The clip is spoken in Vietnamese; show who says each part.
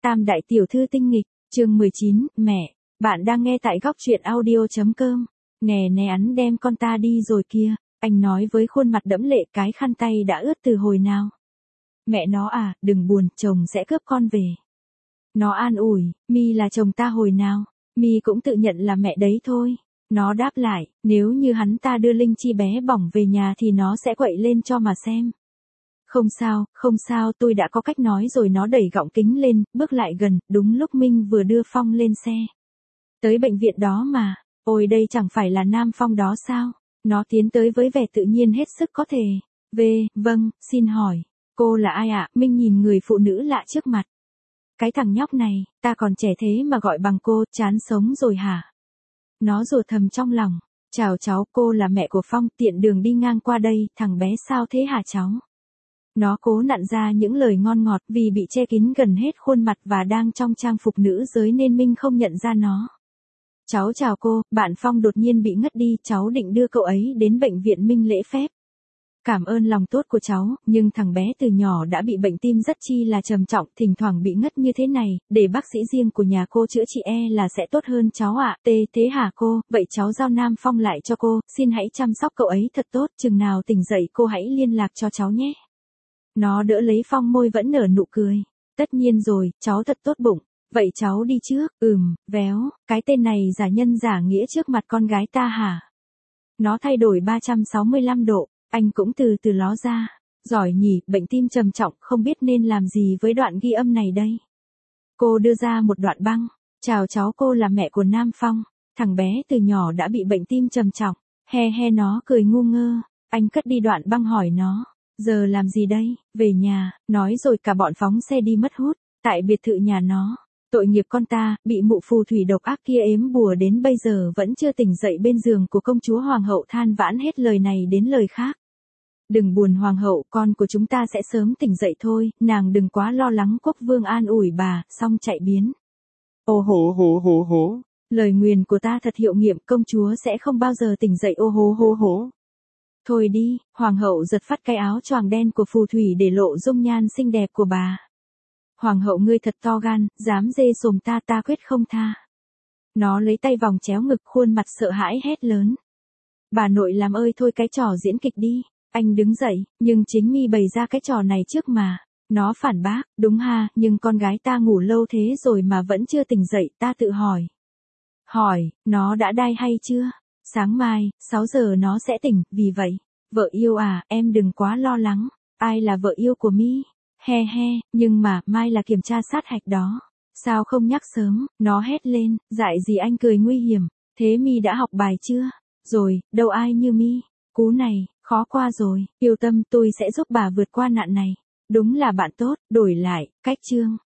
Speaker 1: Tam đại tiểu thư tinh nghịch, chương 19, mẹ, bạn đang nghe tại góc truyện audio.com. Nè nè hắn đem con ta đi rồi kia, anh nói với khuôn mặt đẫm lệ, cái khăn tay đã ướt từ hồi nào. Mẹ nó à, đừng buồn, chồng sẽ cướp con về. Nó an ủi, Mi là chồng ta hồi nào, Mi cũng tự nhận là mẹ đấy thôi. Nó đáp lại, nếu như hắn ta đưa Linh Chi bé bỏng về nhà thì nó sẽ quậy lên cho mà xem. Không sao, tôi đã có cách nói rồi. Nó đẩy gọng kính lên, bước lại gần, đúng lúc Minh vừa đưa Phong lên xe. Tới bệnh viện đó mà, ôi đây chẳng phải là Nam Phong đó sao? Nó tiến tới với vẻ tự nhiên hết sức có thể. Vâng, xin hỏi, cô là ai ạ? Minh nhìn người phụ nữ lạ trước mặt. Cái thằng nhóc này, ta còn trẻ thế mà gọi bằng cô, chán sống rồi hả? Nó rủa thầm trong lòng, chào cháu, cô là mẹ của Phong, tiện đường đi ngang qua đây, thằng bé sao thế hả cháu? Nó cố nặn ra những lời ngon ngọt vì bị che kín gần hết khuôn mặt và đang trong trang phục nữ giới nên Minh không nhận ra nó. Cháu chào cô, bạn Phong đột nhiên bị ngất đi, cháu định đưa cậu ấy đến bệnh viện. Minh lễ phép. Cảm ơn lòng tốt của cháu, nhưng thằng bé từ nhỏ đã bị bệnh tim rất chi là trầm trọng, thỉnh thoảng bị ngất như thế này, để bác sĩ riêng của nhà cô chữa trị là sẽ tốt hơn cháu ạ. Thế hả cô, vậy cháu giao Nam Phong lại cho cô, xin hãy chăm sóc cậu ấy thật tốt, chừng nào tỉnh dậy cô hãy liên lạc cho cháu nhé. Nó đỡ lấy Phong, môi vẫn nở nụ cười. Tất nhiên rồi, cháu thật tốt bụng. Vậy cháu đi trước. Véo, cái tên này giả nhân giả nghĩa trước mặt con gái ta hả? Nó thay đổi 365 độ, anh cũng từ từ ló ra. Giỏi nhỉ, bệnh tim trầm trọng, không biết nên làm gì với đoạn ghi âm này đây. Cô đưa ra một đoạn băng. Chào cháu, cô là mẹ của Nam Phong. Thằng bé từ nhỏ đã bị bệnh tim trầm trọng. Nó cười ngu ngơ. Anh cất đi đoạn băng hỏi nó. Giờ làm gì đây? Về nhà, nói rồi cả bọn phóng xe đi mất hút. Tại biệt thự nhà nó. Tội nghiệp con ta, bị mụ phù thủy độc ác kia ếm bùa đến bây giờ vẫn chưa tỉnh dậy bên giường của công chúa hoàng hậu than vãn hết lời này đến lời khác. Đừng buồn hoàng hậu, con của chúng ta sẽ sớm tỉnh dậy thôi, nàng đừng quá lo lắng. Quốc vương an ủi bà, xong chạy biến. Ô hố. Lời nguyền của ta thật hiệu nghiệm, công chúa sẽ không bao giờ tỉnh dậy. Ô hố. Thôi đi, hoàng hậu giật phát cái áo choàng đen của phù thủy để lộ dung nhan xinh đẹp của bà. Hoàng hậu ngươi thật to gan, dám dê sồm ta quyết không tha. Nó lấy tay vòng chéo ngực, khuôn mặt sợ hãi hét lớn. Bà nội làm ơi, thôi cái trò diễn kịch đi. Anh đứng dậy, nhưng chính Mi bày ra cái trò này trước mà. Nó phản bác, đúng ha, nhưng con gái ta ngủ lâu thế rồi mà vẫn chưa tỉnh dậy. Ta tự hỏi, nó đã đai hay chưa? Sáng mai, 6 giờ nó sẽ tỉnh, vì vậy, vợ yêu à, em đừng quá lo lắng. Ai là vợ yêu của Mi? Nhưng mà, mai là kiểm tra sát hạch đó. Sao không nhắc sớm? Nó hét lên, dại gì? Anh cười nguy hiểm. Thế Mi đã học bài chưa? Rồi, đâu ai như Mi. Cú này, khó qua rồi. Yêu tâm, tôi sẽ giúp bà vượt qua nạn này. Đúng là bạn tốt, đổi lại, cách chương.